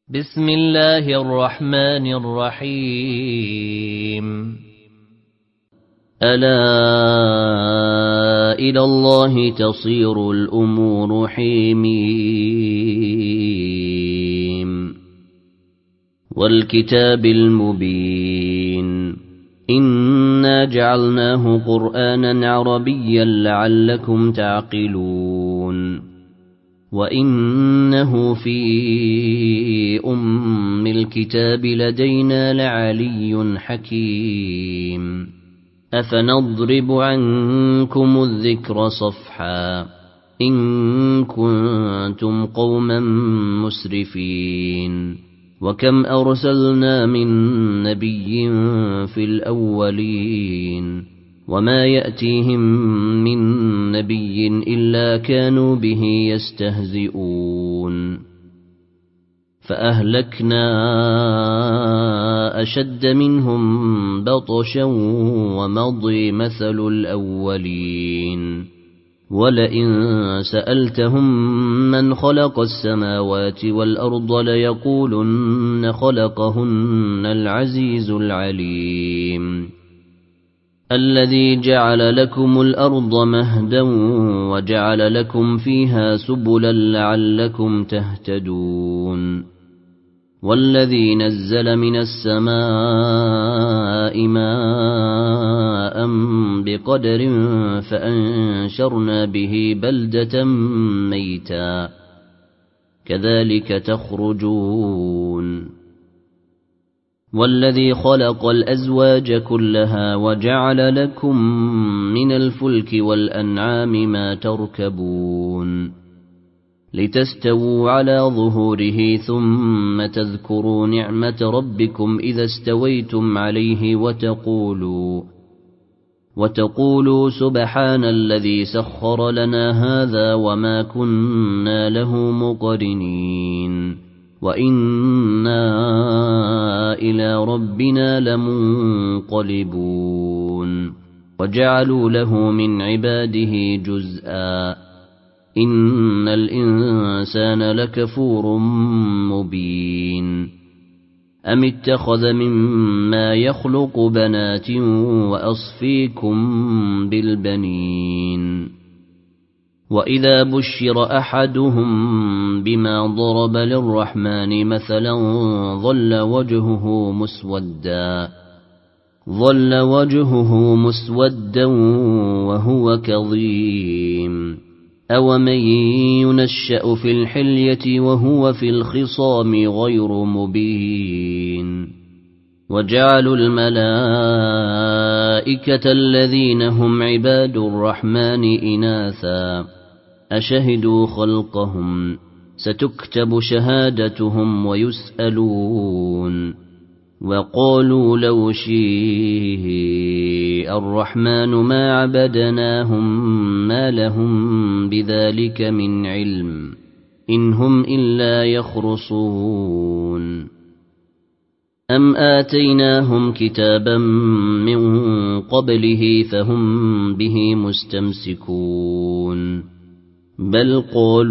بسم الله الرحمن الرحيم. ألا إلى الله تصير الأمور حميم والكتاب المبين إنا جعلناه قرآنا عربيا لعلكم تعقلون وإنه في أم الكتاب لدينا لعلي حكيم أفنضرب عنكم الذكر صفحا إن كنتم قوما مسرفين وكم أرسلنا من نبي في الأولين وما يأتيهم من نبي إلا كانوا به يستهزئون فأهلكنا أشد منهم بطشا ومضي مثل الأولين ولئن سألتهم من خلق السماوات والأرض ليقولن خلقهن العزيز العليم الذي جعل لكم الأرض مهدا وجعل لكم فيها سبلا لعلكم تهتدون والذي نزل من السماء ماء بقدر فأنشرنا به بلدة ميتا كذلك تخرجون والذي خلق الأزواج كلها وجعل لكم من الفلك والأنعام ما تركبون لتستووا على ظهوره ثم تذكروا نعمة ربكم إذا استويتم عليه وتقولوا سبحان الذي سخر لنا هذا وما كنا له مقرنين وإنا إلى ربنا لمنقلبون وجعلوا له من عباده جزءا إن الإنسان لكفور مبين أم اتخذ مما يخلق بنات وأصفيكم بالبنين وإذا بشر أحدهم بما ضرب للرحمن مثلا ظل وجهه مسودا وهو كظيم أومن ينشأ في الحلية وهو في الخصام غير مبين وجعلوا الملائكة الذين هم عباد الرحمن إناثا أشهدوا خلقهم ستكتب شهادتهم ويسألون وقالوا لو شيء الرحمن ما عبدناهم ما لهم بذلك من علم إن هم إلا يخرصون أم آتيناهم كتابا من قبله فهم به مستمسكون بل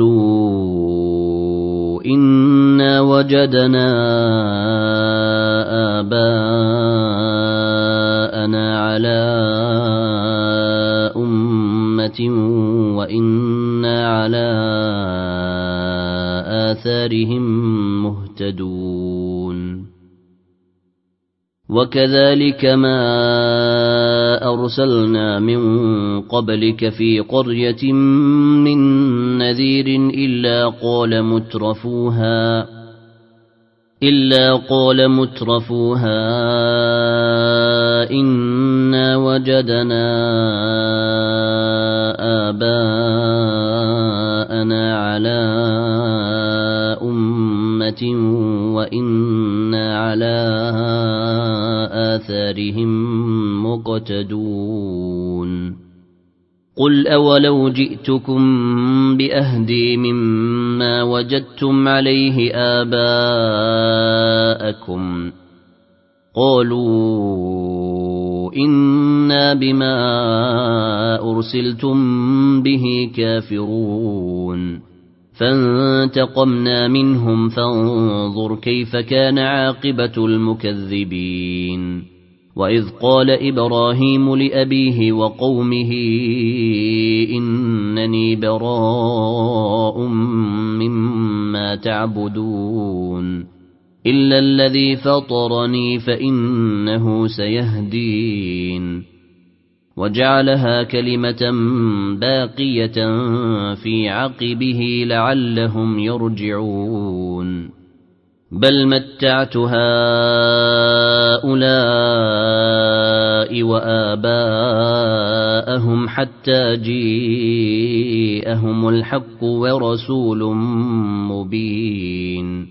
قالوا إنا وجدنا آباءنا على أمة وإنا على آثارهم مهتدون وكذلك ما أرسلنا من قبلك في قرية من نذير إلا قال مترفوها إنا وجدنا آباءنا على أمة وإنا على آثارهم مقتدون قل أولو جئتكم بأهدي مما وجدتم عليه آباءكم قالوا إنا بما أرسلتم به كافرون فانتقمنا منهم فانظر كيف كان عاقبة المكذبين وإذ قال إبراهيم لأبيه وقومه إنني براء مما تعبدون إلا الذي فطرني فإنه سيهدين وجعلها كلمة باقية في عقبه لعلهم يرجعون بل متعت هؤلاء وآباءهم حتى جيءهم الحق ورسول مبين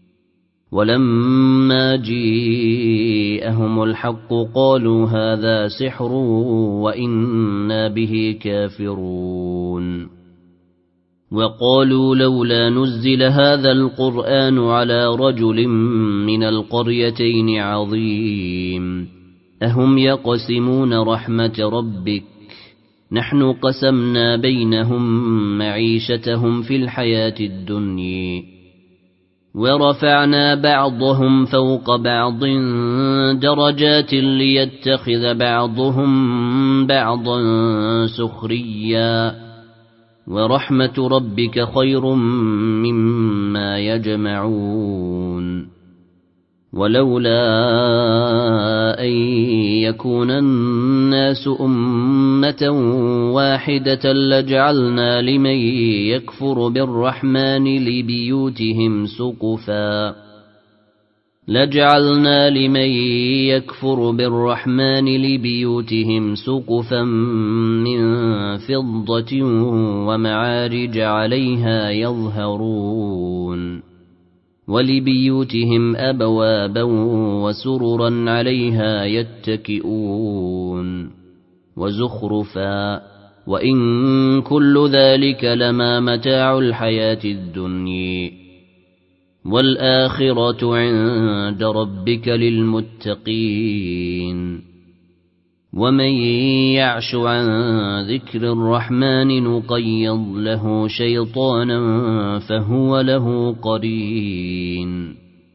ولما جيءهم الحق قالوا هذا سحر وإنا به كافرون وقالوا لولا نزل هذا القرآن على رجل من القريتين عظيم أهم يقسمون رحمة ربك نحن قسمنا بينهم معيشتهم في الحياة الدنيا ورفعنا بعضهم فوق بعض درجات ليتخذ بعضهم بعضا سخريا ورحمة ربك خير مما يجمعون ولولا أن يكون الناس أمة واحدة لجعلنا لمن يكفر بالرحمن لبيوتهم سقفا من فضة ومعارج عليها يظهرون ولبيوتهم أبوابا وسررا عليها يتكئون وزخرفا وإن كل ذلك لما متاع الحياة الدنيا والآخرة عند ربك للمتقين ومن يعش عن ذكر الرحمن نقيض له شيطانا فهو له قرين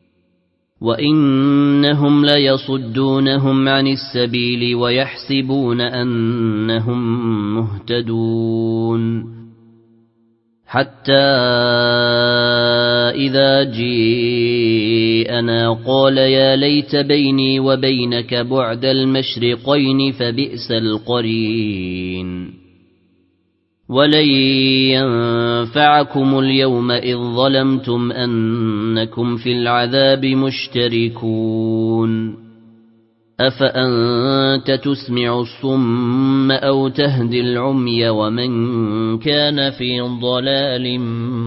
وإنهم ليصدونهم عن السبيل ويحسبون أنهم مهتدون حتى إذا جيءنا قال يا ليت بيني وبينك بعد المشرقين فبئس القرين ولن ينفعكم اليوم إذ ظلمتم أنكم في العذاب مشتركون أفأنت تسمع الصم أو تهدي العمي ومن كان في ضلال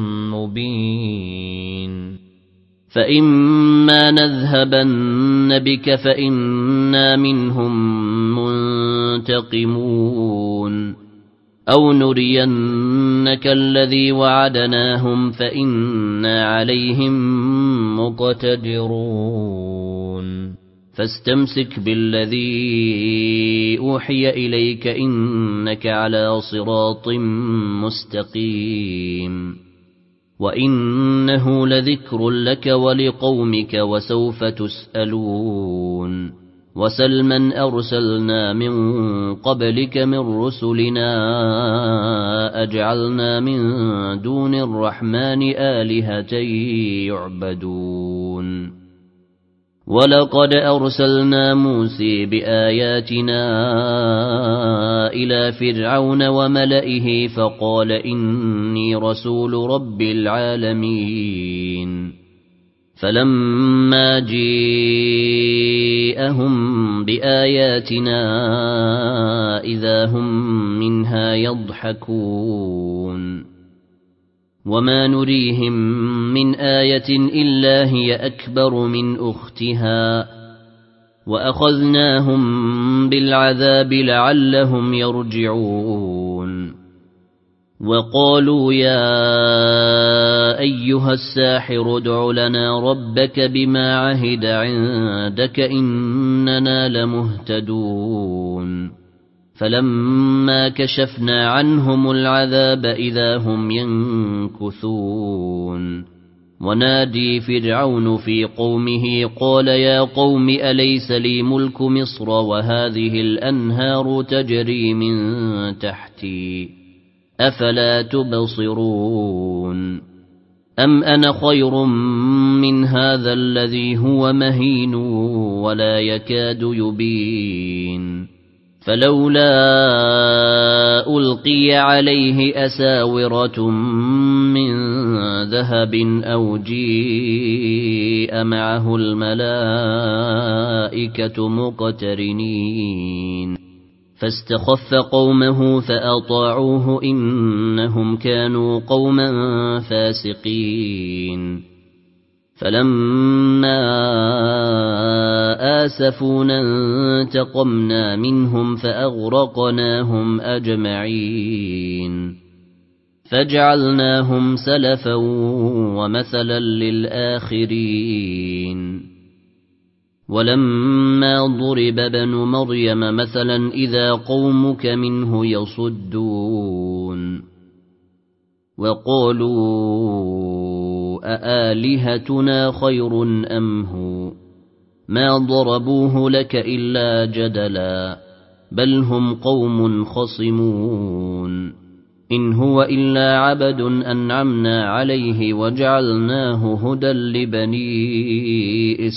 مبين فإما نذهبن بك فإنا منهم منتقمون أو نرينك الذي وعدناهم فإنا عليهم مقتدرون فاستمسك بالذي أوحي إليك إنك على صراط مستقيم وإنه لذكر لك ولقومك وسوف تسألون وسل من أرسلنا من قبلك من رسلنا أجعلنا من دون الرحمن آلهة يعبدون ولقد أرسلنا موسى بآياتنا إلى فرعون وملئه فقال إني رسول رب العالمين فلما جاءهم بآياتنا إذا هم منها يضحكون وما نريهم من آية إلا هي أكبر من أختها وأخذناهم بالعذاب لعلهم يرجعون وقالوا يا أيها الساحر ادع لنا ربك بما عهد عندك إننا لمهتدون فلما كشفنا عنهم العذاب إذا هم ينكثون ونادي فرعون في قومه قال يا قوم أليس لي ملك مصر وهذه الأنهار تجري من تحتي أفلا تبصرون أم أنا خير من هذا الذي هو مهين ولا يكاد يبين فلولا ألقي عليه أساورة من ذهب أو جيء معه الملائكة مقترنين فاستخف قومه فأطاعوه إنهم كانوا قوما فاسقين فلما آسفونا انتقمنا منهم فأغرقناهم أجمعين فجعلناهم سلفا ومثلا للآخرين ولما ضرب ابن مريم مثلا إذا قومك منه يصدون وقالوا أآلهتنا خير أم هو ما ضربوه لك إلا جدلا بل هم قوم خصمون إن هو إلا عبد أنعمنا عليه وجعلناه هدى لبني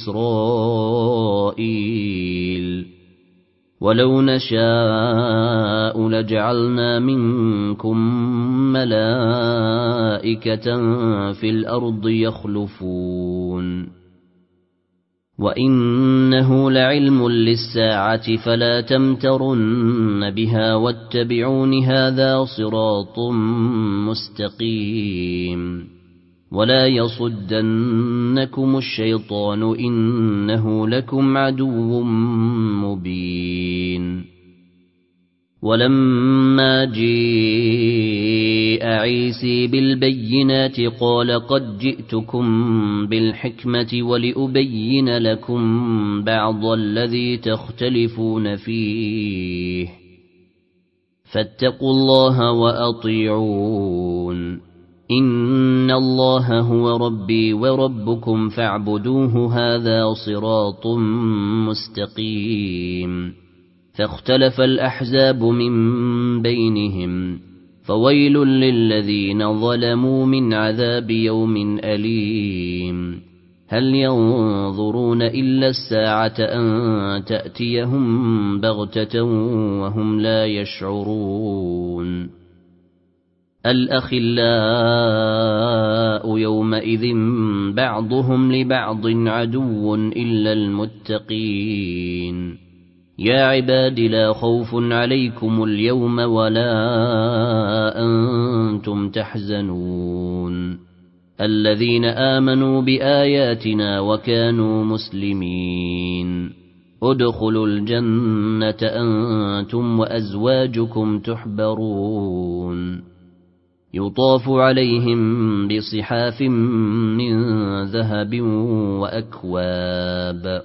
إسرائيل ولو نشاء لجعلنا منكم ملائكة في الأرض يخلفون وإنه لعلم للساعة فلا تمترن بها واتبعون هذا صراط مستقيم ولا يصدنكم الشيطان إنه لكم عدو مبين ولما جاء عيسى بالبينات قال قد جئتكم بالحكمة ولأبين لكم بعض الذي تختلفون فيه فاتقوا الله وأطيعون إن الله هو ربي وربكم فاعبدوه هذا صراط مستقيم فاختلف الأحزاب من بينهم فويل للذين ظلموا من عذاب يوم أليم هل ينظرون إلا الساعة أن تأتيهم بغتة وهم لا يشعرون الأخلاء يومئذ بعضهم لبعض عدو إلا المتقين يا عباد لا خوف عليكم اليوم ولا أنتم تحزنون الذين آمنوا بآياتنا وكانوا مسلمين ادخلوا الجنة أنتم وأزواجكم تحبرون يطاف عليهم بصحاف من ذهب وأكواب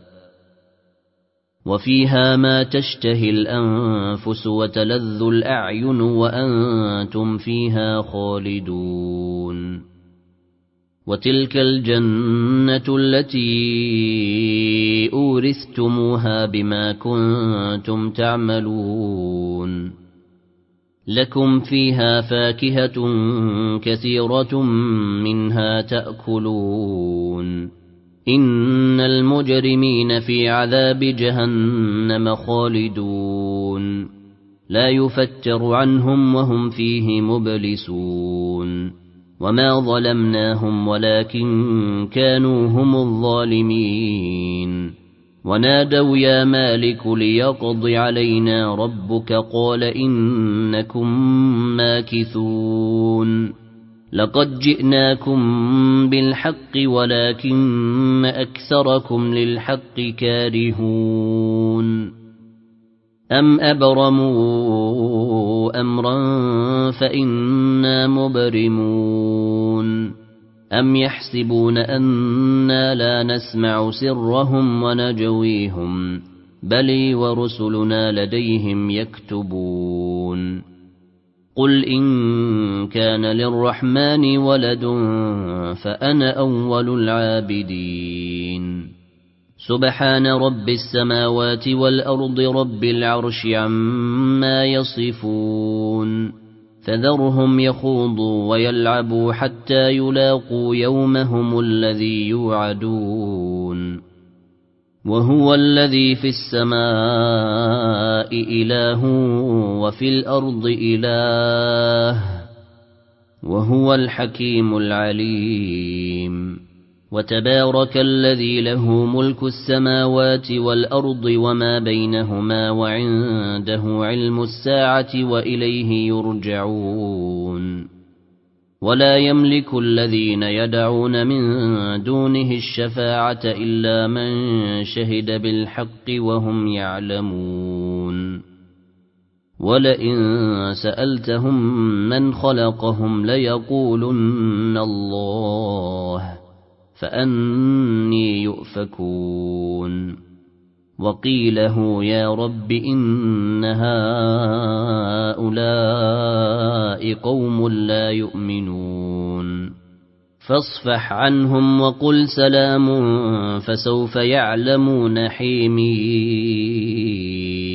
وفيها ما تشتهي الأنفس وتلذ الأعين وأنتم فيها خالدون وتلك الجنة التي أورثتموها بما كنتم تعملون لكم فيها فاكهة كثيرة منها تأكلون إن المجرمين في عذاب جهنم خالدون لا يفتر عنهم وهم فيه مبلسون وما ظلمناهم ولكن كانوا هم الظالمين ونادوا يا مالك ليقض علينا ربك قال إنكم ماكثون لقد جئناكم بالحق ولكن أكثركم للحق كارهون أم أبرموا أمرا فإنا مبرمون أم يحسبون أنا لا نسمع سرهم ونجويهم بل ورسلنا لديهم يكتبون قل إن كان للرحمن ولد فأنا أول العابدين سبحان رب السماوات والأرض رب العرش عما يصفون فذرهم يخوضوا ويلعبوا حتى يلاقوا يومهم الذي يوعدون وهو الذي في السماء إله وفي الأرض إله وهو الحكيم العليم وتبارك الذي له ملك السماوات والأرض وما بينهما وعنده علم الساعة وإليه يرجعون ولا يملك الذين يدعون من دونه الشفاعة إلا من شهد بالحق وهم يعلمون ولئن سألتهم من خلقهم ليقولن الله فأني يؤفكون وقيله يا رب إن هؤلاء قوم لا يؤمنون فاصفح عنهم وقل سلام فسوف يعلمون حميد